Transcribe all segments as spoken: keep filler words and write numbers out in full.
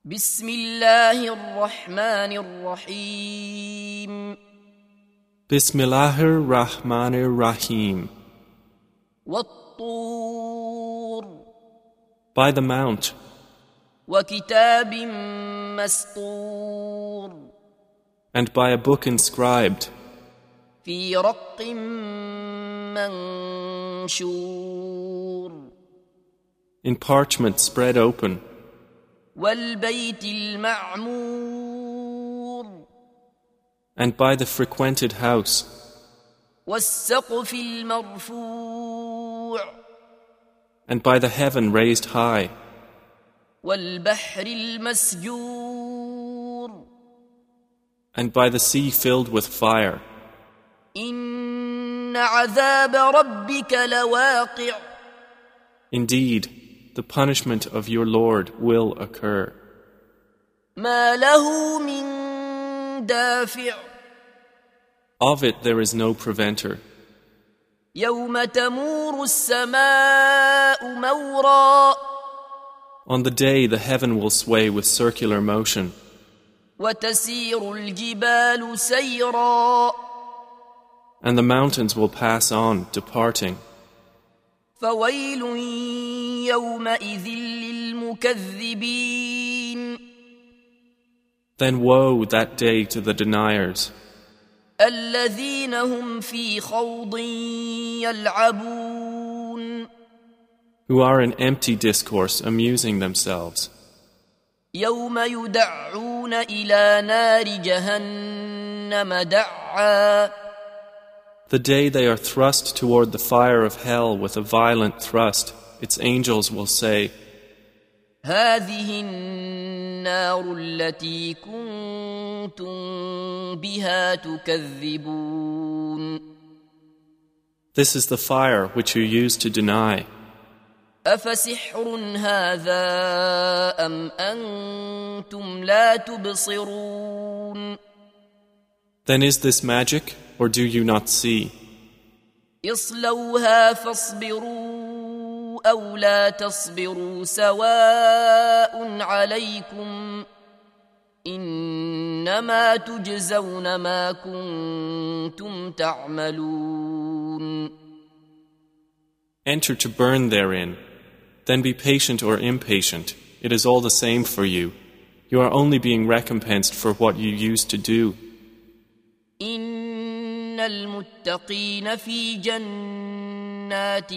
بسم الله الرحمن الرحيم Bismillahir Rahmanir Rahim. والطور By the Mount, وكتاب مسطور and by a book inscribed, في رق منشور in parchment spread open, والبيت المعمور and by the frequented house, والسقف المرفوع and by the heaven raised high, والبحر المسجور and by the sea filled with fire. إن عذاب ربك لواقع Indeed, the punishment of your Lord will occur. ما له من دافع Of it there is no preventer. يوم تمور السماء مورا On the day the heaven will sway with circular motion, وتسير الجبال سيرا and the mountains will pass on, departing. فويل يومئذ للمكذبين Then woe that day to the deniers, الذين هم في خوض يلعبون who are in empty discourse amusing themselves. يوم يدعون إلى نار جهنم دعا The day they are thrust toward the fire of hell with a violent thrust, its angels will say, هذه النار التي كنتم بها تكذبون This is the fire which you used to deny. أفسحر هذا أم أنتم لا تبصرون Then is this magic, or do you not see? اصلوها فاصبروا أو لا تصبروا سواء عليكم إنما تجزون ما كنتم تعملون Enter to burn therein. Then be patient or impatient. It is all the same for you. You are only being recompensed for what you used to do. إن المتقين في جنات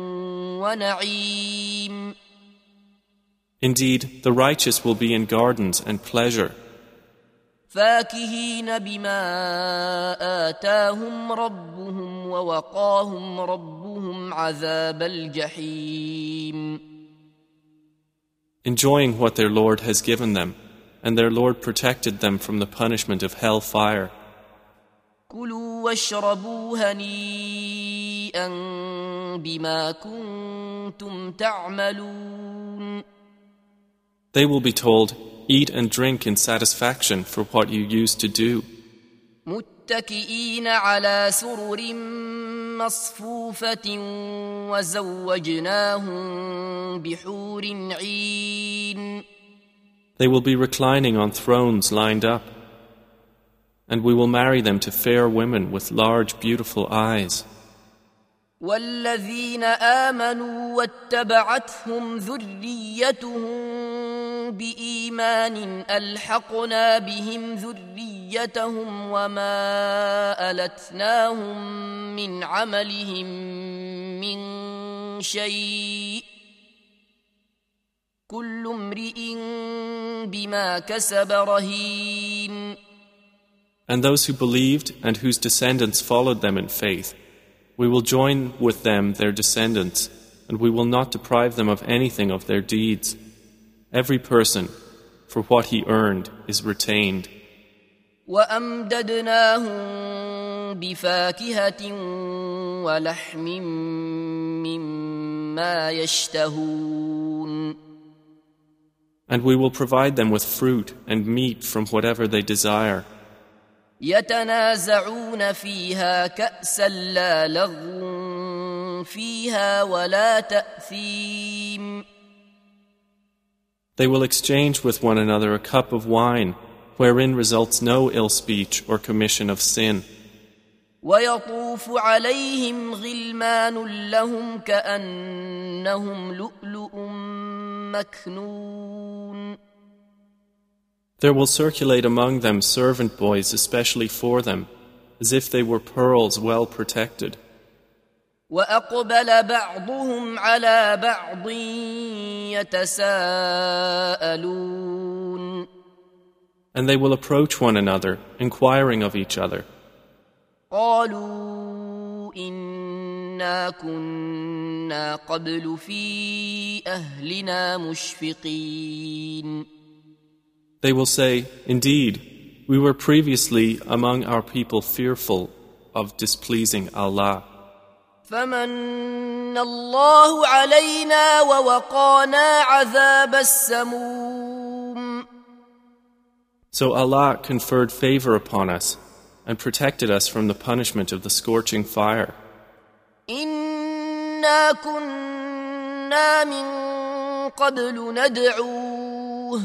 ونعيم Indeed, the righteous will be in gardens and pleasure, فاكهين بما آتاهم ربهم ووقاهم ربهم عذاب الجحيم enjoying what their Lord has given them, and their Lord protected them from the punishment of hell fire. كلوا واشربوا هنيئا بما كنتم تعملون They will be told, eat and drink in satisfaction for what you used to do, متكئين على سرر مصفوفة وزوجناهم بحور عين They will be reclining on thrones lined up, and we will marry them to fair women with large, beautiful eyes. والذين آمنوا واتبعتهم ذريتهم بإيمان ألحقنا بهم ذريتهم وما ألتناهم من عملهم من شيء كل امرئ بما كسب رهين And those who believed and whose descendants followed them in faith, we will join with them their descendants, and we will not deprive them of anything of their deeds. Every person, for what he earned, is retained. وأمددناهم بفاكهة ولحم مما يشتهون And we will provide them with fruit and meat from whatever they desire. يتنازعون فيها كأسا لا لغو فيها ولا تأثيم They will exchange with one another a cup of wine, wherein results no ill speech or commission of sin. ويطوف عليهم غلمان لهم كأنهم لؤلؤ مكنون. There will circulate among them servant boys especially for them, as if they were pearls well protected. وأقبل بعضهم على بعض يتساءلون. And they will approach one another, inquiring of each other. قالوا إنا كنا قبل في أهلنا مشفقين. They will say, Indeed, we were previously among our people fearful of displeasing Allah. فمن الله علينا ووقانا عذاب السموم. So Allah conferred favor upon us and protected us from the punishment of the scorching fire. إنا كنا من قبل ندعوه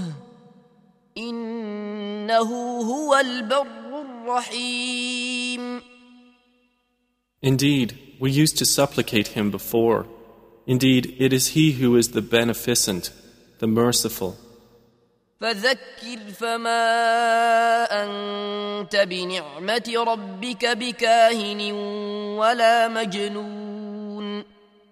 إنه هو البر الرحيم. Indeed, we used to supplicate him before. Indeed, it is he who is the beneficent, the merciful. فذكر فما أنت بنعمة ربك بكاهن ولا مجنون.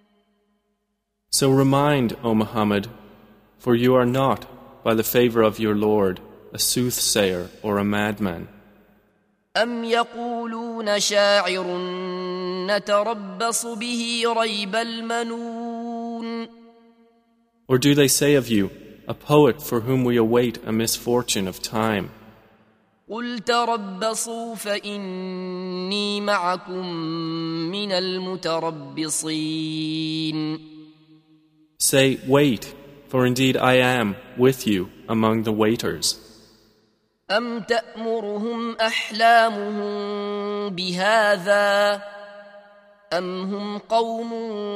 So remind, O Muhammad, for you are not, by the favor of your Lord, a soothsayer or a madman. أم يقولون شاعر نتربص به ريب المنون. Or do they say of you, a poet for whom we await a misfortune of time? قل تربصوا فإني معكم من المتربصين. Say, wait, for indeed I am with you among the waiters. أم تأمرهم أحلامهم بهذا أم هم قوم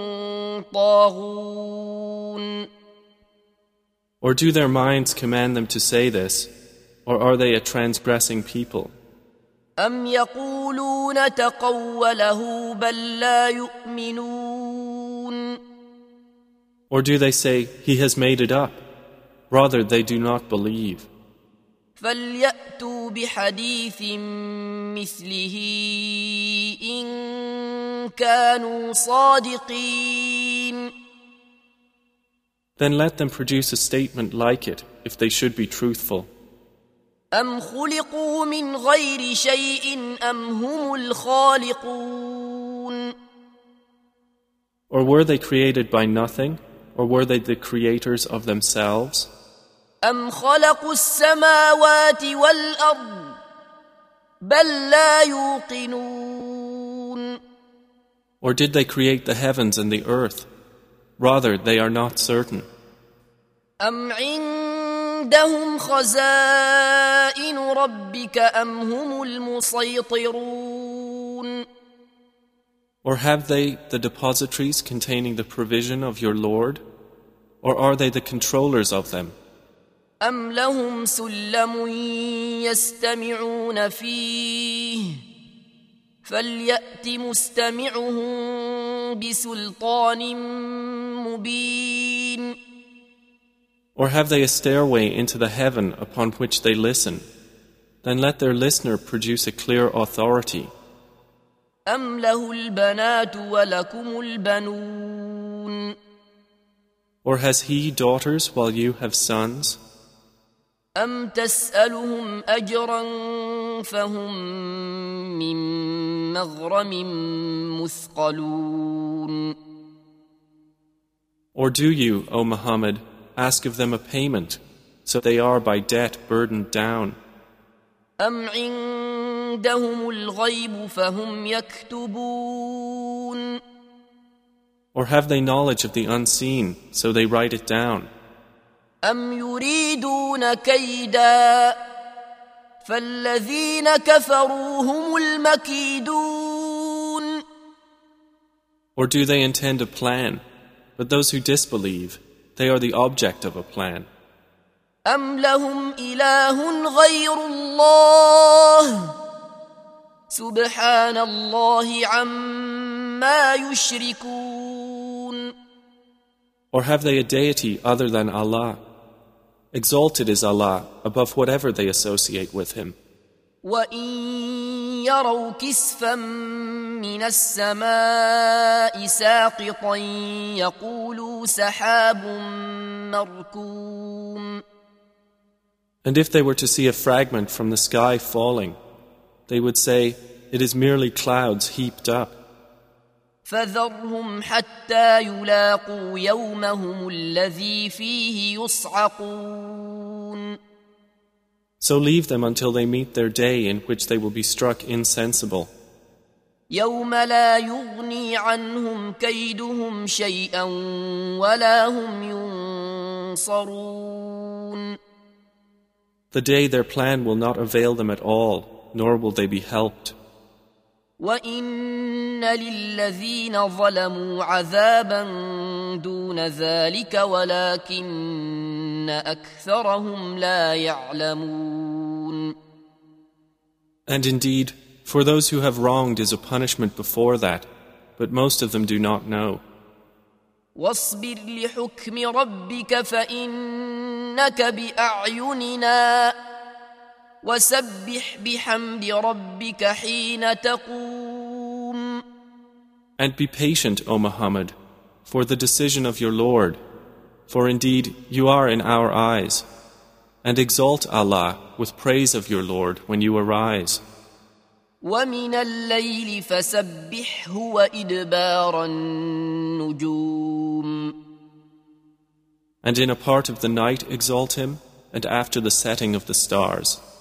طاغون. Or do their minds command them to say this, or are they a transgressing people? أم يقولون تقوله بل لا يؤمنون. Or do they say, he has made it up? Rather, they do not believe. فليأتوا بحديث مثله إن كانوا صادقين. Then let them produce a statement like it, if they should be truthful. أم خلقوا من غير شيء أم هم الخالقون. Or were they created by nothing, or were they the creators of themselves? أم خلقوا السماوات والأرض بل لا يوقنون. Or did they create the heavens and the earth? Rather, they are not certain. أم عندهم خزائن ربك أم هم المسيطرون. Or have they the depositories containing the provision of your Lord? Or are they the controllers of them? أم لهم سلم يستمعون فيه فليأت مستمعهم بسلطان مبين. Or have they a stairway into the heaven upon which they listen? Then let their listener produce a clear authority. أم له البنات ولكم البنون. Or has he daughters while you have sons? أم تسألهم أجرا فهم من مغرم مثقلون. Or do you, O Muhammad, ask of them a payment, so they are by debt burdened down? أم عندهم الغيب فهم يكتبون. Or have they knowledge of the unseen, so they write it down? أم يريدون كيدا فالذين كفروا هم المكيدون. Or do they intend a plan? But those who disbelieve, they are the object of a plan. أم لهم إله غير الله سبحان الله عما يشركون. Or have they a deity other than Allah? Exalted is Allah above whatever they associate with Him. وَإِن يَرَوْا كِسْفًا مِّنَ السَّمَاءِ سَاقِطًا يَقُولُوا سَحَابٌ مَّرْكُومٌ. And if they were to see a fragment from the sky falling, they would say, it is merely clouds heaped up. فَذَرْهُمْ حَتَّى يُلَاقُوا يَوْمَهُمُ الَّذِي فِيهِ يُصْعَقُونَ. So leave them until they meet their day in which they will be struck insensible. يَوْمَ لَا يُغْنِي عَنْهُمْ كَيْدُهُمْ شَيْئًا وَلَا هُمْ يُنصَرُونَ. The day their plan will not avail them at all, nor will they be helped. وَإِنَّ لِلَّذِينَ ظَلَمُوا عَذَابًا دُونَ ذَلِكَ وَلَكِنَّ أَكْثَرَهُمْ لَا يَعْلَمُونَ. And indeed, for those who have wronged is a punishment before that, but most of them do not know. وَاصْبِرْ لِحُكْمِ رَبِّكَ فَإِنَّكَ بِأَعْيُنِنَا وَسَبِّحْ بِحَمْدِ رَبِّكَ حِينَ تَقُومُ. And be patient, O Muhammad, for the decision of your Lord, for indeed you are in our eyes, and exalt Allah with praise of your Lord when you arise. وَمِنَ اللَّيْلِ فَسَبِّحْهُ وَإِدْبَارَ النُّجُومِ. And in a part of the night exalt him, and after the setting of the stars.